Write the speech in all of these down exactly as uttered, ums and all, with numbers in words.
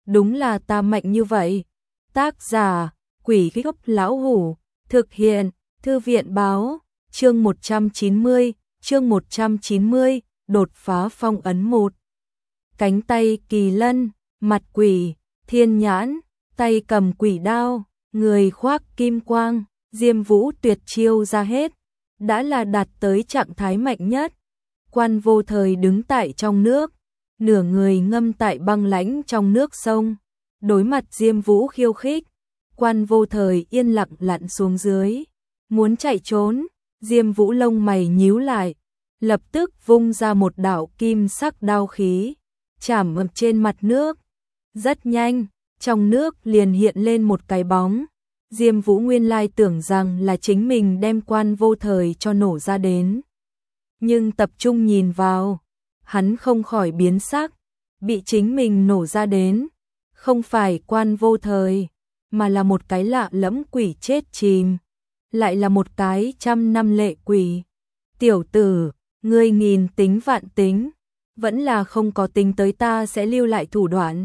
đúng là ta mạnh như vậy. Tác giả, Quỷ Gốc Lão Hủ, thực hiện, Thư viện Báo, chương một trăm chín mươi, chương một trăm chín mươi, đột phá phong ấn một. Cánh tay kỳ lân, mặt quỷ, thiên nhãn, tay cầm quỷ đao, người khoác kim quang, Diêm Vũ tuyệt chiêu ra hết, đã là đạt tới trạng thái mạnh nhất. Quan Vô Thời đứng tại trong nước, nửa người ngâm tại băng lãnh trong nước sông, đối mặt Diêm Vũ khiêu khích, Quan Vô Thời yên lặng lặn xuống dưới, muốn chạy trốn, Diêm Vũ lông mày nhíu lại, lập tức vung ra một đạo kim sắc đao khí, chạm ở trên mặt nước. Rất nhanh, trong nước liền hiện lên một cái bóng. Diêm Vũ nguyên lai tưởng rằng là chính mình đem Quan Vô Thời cho nổ ra đến. Nhưng tập trung nhìn vào, hắn không khỏi biến sắc, bị chính mình nổ ra đến, không phải Quan Vô Thời, mà là một cái lạ lẫm quỷ chết chìm, lại là một cái trăm năm lệ quỷ. Tiểu tử, ngươi nghìn tính vạn tính, vẫn là không có tính tới ta sẽ lưu lại thủ đoạn.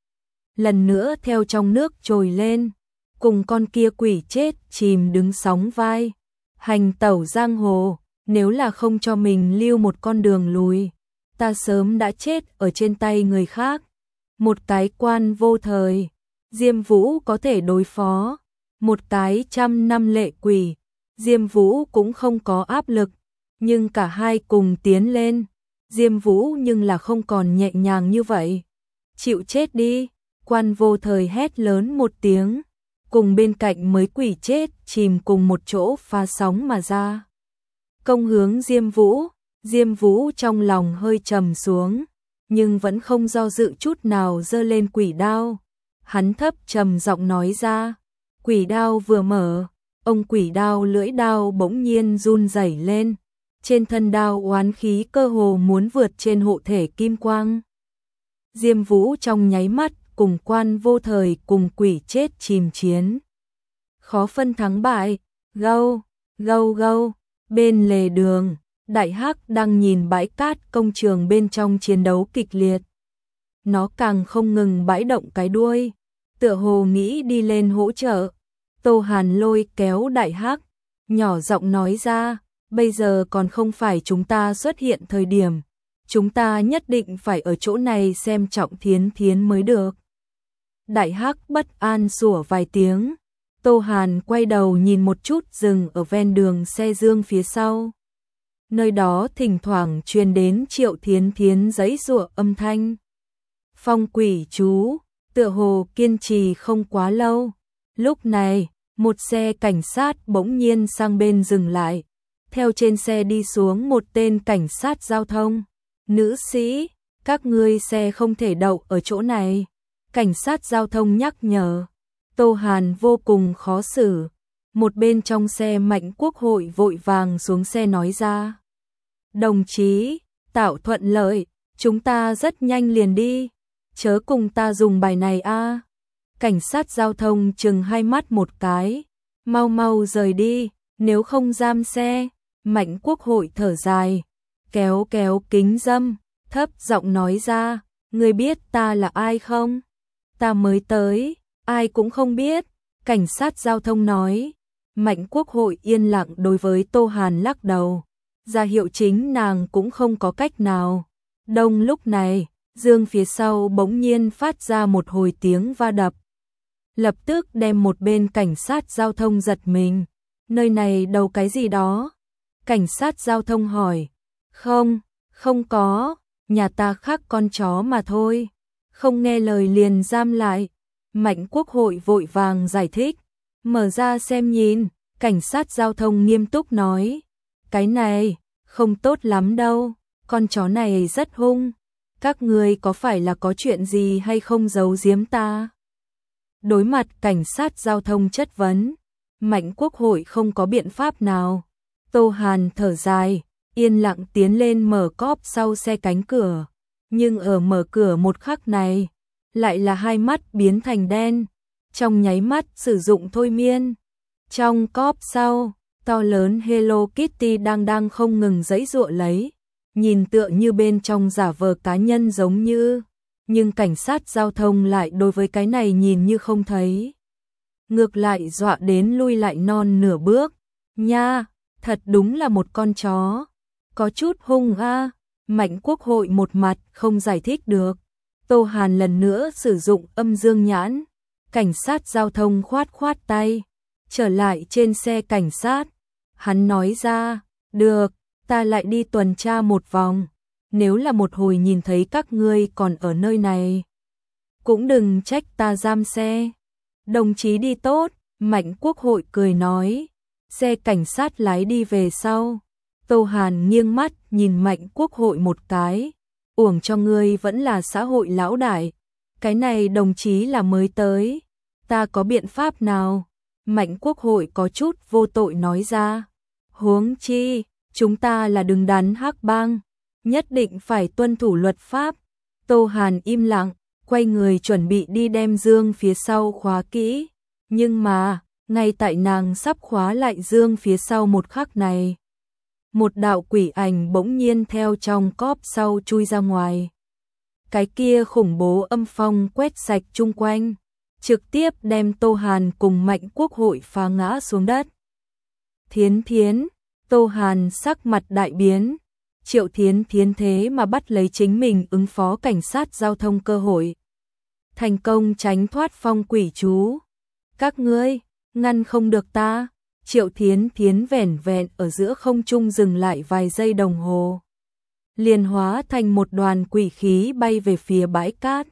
Lần nữa theo trong nước trồi lên, cùng con kia quỷ chết chìm đứng sóng vai, hành tẩu giang hồ, nếu là không cho mình lưu một con đường lùi, ta sớm đã chết ở trên tay người khác. Một cái Quan Vô Thời, Diêm Vũ có thể đối phó, một cái trăm năm lệ quỷ, Diêm Vũ cũng không có áp lực, nhưng cả hai cùng tiến lên, Diêm Vũ nhưng là không còn nhẹ nhàng như vậy. Chịu chết đi, Quan Vô Thời hét lớn một tiếng, cùng bên cạnh mới quỷ chết chìm cùng một chỗ pha sóng mà ra. Công hướng Diêm Vũ, Diêm Vũ trong lòng hơi trầm xuống, nhưng vẫn không do dự chút nào giơ lên quỷ đao. Hắn thấp trầm giọng nói ra, quỷ đao vừa mở, ông quỷ đao lưỡi đao bỗng nhiên run rẩy lên, trên thân đao oán khí cơ hồ muốn vượt trên hộ thể kim quang. Diêm Vũ trong nháy mắt cùng Quan Vô Thời cùng quỷ chết chìm chiến. Khó phân thắng bại, gâu, gâu gâu, bên lề đường, Đại Hắc đang nhìn bãi cát công trường bên trong chiến đấu kịch liệt. Nó càng không ngừng bãi động cái đuôi, tựa hồ nghĩ đi lên hỗ trợ. Tô Hàn lôi kéo Đại Hắc, nhỏ giọng nói ra, bây giờ còn không phải chúng ta xuất hiện thời điểm, chúng ta nhất định phải ở chỗ này xem trọng Thiến Thiến mới được. Đại Hắc bất an sủa vài tiếng, Tô Hàn quay đầu nhìn một chút dừng ở ven đường xe dương phía sau. Nơi đó thỉnh thoảng truyền đến Triệu Thiến Thiến giãy giụa âm thanh. Phong quỷ chú, tựa hồ kiên trì không quá lâu. Lúc này, một xe cảnh sát bỗng nhiên sang bên dừng lại. Theo trên xe đi xuống một tên cảnh sát giao thông. Nữ sĩ, các ngươi xe không thể đậu ở chỗ này. Cảnh sát giao thông nhắc nhở. Tô Hàn vô cùng khó xử. Một bên trong xe Mạnh Quốc Hội vội vàng xuống xe nói ra. Đồng chí, tạo thuận lợi, chúng ta rất nhanh liền đi. Chớ cùng ta dùng bài này a. Cảnh sát giao thông chừng hai mắt một cái. Mau mau rời đi, nếu không giam xe. Mạnh Quốc Hội thở dài, kéo kéo kính dâm, thấp giọng nói ra, ngươi biết ta là ai không? Ta mới tới, ai cũng không biết. Cảnh sát giao thông nói. Mạnh Quốc Hội yên lặng đối với Tô Hàn lắc đầu, ra hiệu chính nàng cũng không có cách nào. Đông lúc này, dương phía sau bỗng nhiên phát ra một hồi tiếng va đập. Lập tức đem một bên cảnh sát giao thông giật mình. Nơi này đâu cái gì đó? Cảnh sát giao thông hỏi. Không, không có, nhà ta khác con chó mà thôi. Không nghe lời liền giam lại. Mạnh Quốc Hội vội vàng giải thích. Mở ra xem nhìn, cảnh sát giao thông nghiêm túc nói. Cái này, không tốt lắm đâu, con chó này rất hung. Các ngươi có phải là có chuyện gì hay không giấu giếm ta? Đối mặt cảnh sát giao thông chất vấn, Mạnh Quốc Hội không có biện pháp nào. Tô Hàn thở dài, yên lặng tiến lên mở cốp sau xe cánh cửa. Nhưng ở mở cửa một khắc này, lại là hai mắt biến thành đen. Trong nháy mắt sử dụng thôi miên. Trong cốp sau, to lớn Hello Kitty đang đang không ngừng giãy giụa lấy. Nhìn tựa như bên trong giả vờ cá nhân giống như nhưng cảnh sát giao thông lại đối với cái này nhìn như không thấy. Ngược lại dọa đến lui lại non nửa bước. Nha, thật đúng là một con chó. Có chút hung a. Mạnh Quốc Hội một mặt không giải thích được. Tô Hàn lần nữa sử dụng âm dương nhãn. Cảnh sát giao thông khoát khoát tay. Trở lại trên xe cảnh sát. Hắn nói ra, được, ta lại đi tuần tra một vòng. Nếu là một hồi nhìn thấy các ngươi còn ở nơi này, cũng đừng trách ta giam xe. Đồng chí đi tốt, Mạnh Quốc Hội cười nói. Xe cảnh sát lái đi về sau. Tô Hàn nghiêng mắt nhìn Mạnh Quốc Hội một cái. Uổng cho ngươi vẫn là xã hội lão đại. Cái này đồng chí là mới tới. Ta có biện pháp nào? Mạnh Quốc Hội có chút vô tội nói ra. Huống chi, chúng ta là đứng đắn hắc bang, nhất định phải tuân thủ luật pháp. Tô Hàn im lặng, quay người chuẩn bị đi đem dương phía sau khóa kỹ. Nhưng mà, ngay tại nàng sắp khóa lại dương phía sau một khắc này, một đạo quỷ ảnh bỗng nhiên theo trong cốp sau chui ra ngoài. Cái kia khủng bố âm phong quét sạch chung quanh, trực tiếp đem Tô Hàn cùng Mạnh Quốc Hội phá ngã xuống đất. Thiến Thiến, Tô Hàn sắc mặt đại biến. Triệu Thiến Thiến thế mà bắt lấy chính mình ứng phó cảnh sát giao thông cơ hội. Thành công tránh thoát phong quỷ chú. Các ngươi, ngăn không được ta. Triệu Thiến Thiến vẻn vẹn ở giữa không trung dừng lại vài giây đồng hồ. Liền hóa thành một đoàn quỷ khí bay về phía bãi cát.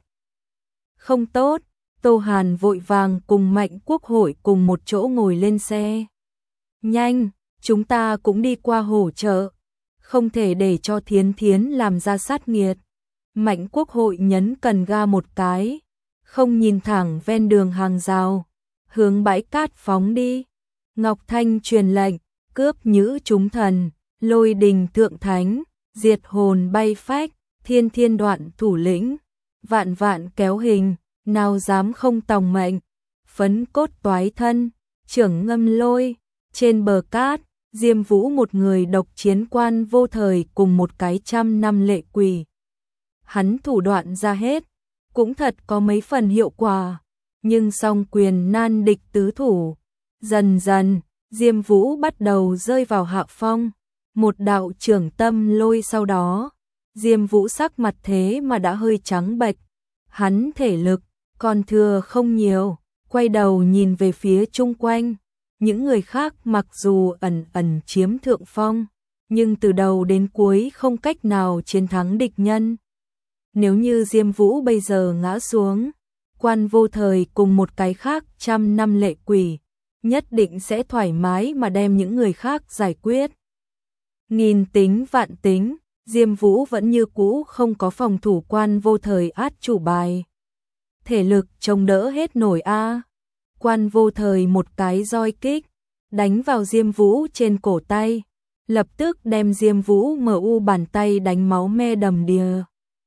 Không tốt, Tô Hàn vội vàng cùng Mạnh Quốc Hội cùng một chỗ ngồi lên xe. Nhanh, chúng ta cũng đi qua hỗ trợ. Không thể để cho Thiến Thiến làm ra sát nghiệt. Mạnh Quốc Hội nhấn cần ga một cái. Không nhìn thẳng ven đường hàng rào. Hướng bãi cát phóng đi. Ngọc Thanh truyền lệnh, cướp nhữ chúng thần, lôi đình thượng thánh, diệt hồn bay phách, thiên thiên đoạn thủ lĩnh, vạn vạn kéo hình, nào dám không tòng mệnh, phấn cốt toái thân, trưởng ngâm lôi, trên bờ cát, Diêm Vũ một người độc chiến quan vô thời cùng một cái trăm năm lệ quỷ. Hắn thủ đoạn ra hết, cũng thật có mấy phần hiệu quả, nhưng song quyền nan địch tứ thủ. Dần dần, Diêm Vũ bắt đầu rơi vào hạ phong, một đạo trưởng tâm lôi sau đó. Diêm Vũ sắc mặt thế mà đã hơi trắng bệch, hắn thể lực còn thừa không nhiều, quay đầu nhìn về phía chung quanh. Những người khác mặc dù ẩn ẩn chiếm thượng phong, nhưng từ đầu đến cuối không cách nào chiến thắng địch nhân. Nếu như Diêm Vũ bây giờ ngã xuống, quan vô thời cùng một cái khác trăm năm lệ quỷ, nhất định sẽ thoải mái mà đem những người khác giải quyết. Nghìn tính vạn tính, Diêm Vũ vẫn như cũ không có phòng thủ quan vô thời át chủ bài. Thể lực chống đỡ hết nổi a. Quan vô thời một cái roi kích, đánh vào Diêm Vũ trên cổ tay, lập tức đem Diêm Vũ mở u bàn tay đánh máu me đầm đìa.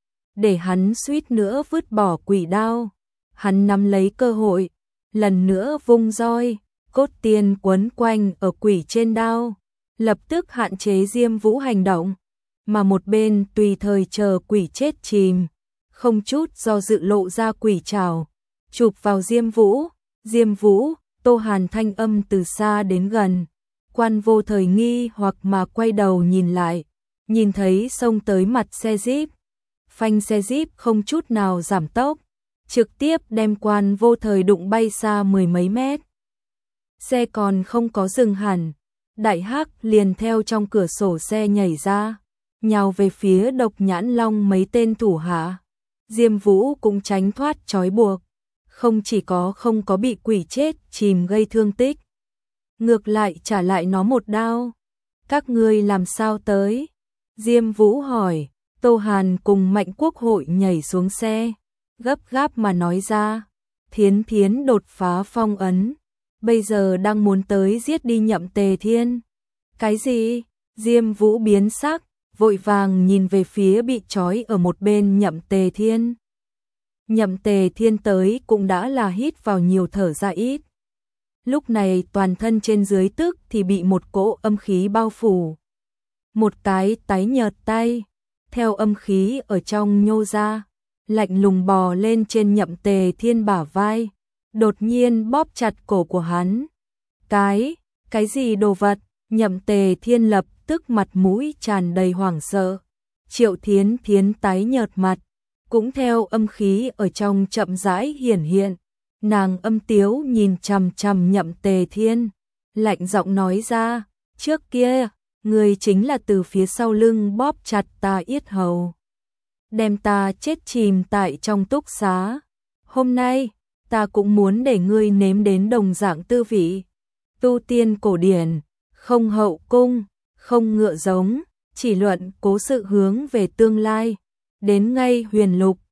Để hắn suýt nữa vứt bỏ quỷ đao, hắn nắm lấy cơ hội, lần nữa vung roi, cốt tiên quấn quanh ở quỷ trên đao, lập tức hạn chế Diêm Vũ hành động, mà một bên tùy thời chờ quỷ chết chìm, không chút do dự lộ ra quỷ trảo, chụp vào Diêm Vũ. Diêm Vũ, Tô Hàn thanh âm từ xa đến gần. Quan vô thời nghi hoặc mà quay đầu nhìn lại, nhìn thấy xông tới mặt xe Jeep. Phanh xe Jeep không chút nào giảm tốc, trực tiếp đem quan vô thời đụng bay xa mười mấy mét. Xe còn không có dừng hẳn, Đại Hắc liền theo trong cửa sổ xe nhảy ra, nhào về phía Độc Nhãn Long mấy tên thủ hạ. Diêm Vũ cũng tránh thoát trói buộc, không chỉ có không có bị quỷ chết chìm gây thương tích, ngược lại trả lại nó một đao. Các ngươi làm sao tới? Diêm Vũ hỏi. Tô Hàn cùng Mạnh Quốc Hội nhảy xuống xe, gấp gáp mà nói ra. Thiến Thiến đột phá phong ấn, bây giờ đang muốn tới giết đi Nhậm Tề Thiên. Cái gì? Diêm Vũ biến sắc, vội vàng nhìn về phía bị trói ở một bên Nhậm Tề Thiên. Nhậm Tề Thiên tới cũng đã là hít vào nhiều thở ra ít. Lúc này toàn thân trên dưới tức thì bị một cỗ âm khí bao phủ. Một cái tái nhợt tay, theo âm khí ở trong nhô ra, lạnh lùng bò lên trên Nhậm Tề Thiên bả vai, đột nhiên bóp chặt cổ của hắn. Cái, cái gì đồ vật? Nhậm Tề Thiên lập tức mặt mũi tràn đầy hoảng sợ. Triệu Thiến Thiến tái nhợt mặt, cũng theo âm khí ở trong chậm rãi hiển hiện. Nàng âm tiếu nhìn chằm chằm Nhậm Tề Thiên, lạnh giọng nói ra, trước kia, người chính là từ phía sau lưng bóp chặt ta yết hầu, đem ta chết chìm tại trong túc xá. Hôm nay, ta cũng muốn để ngươi nếm đến đồng dạng tư vị. Tu tiên cổ điển, không hậu cung, không ngựa giống, chỉ luận cố sự hướng về tương lai. Đến ngay huyền lục,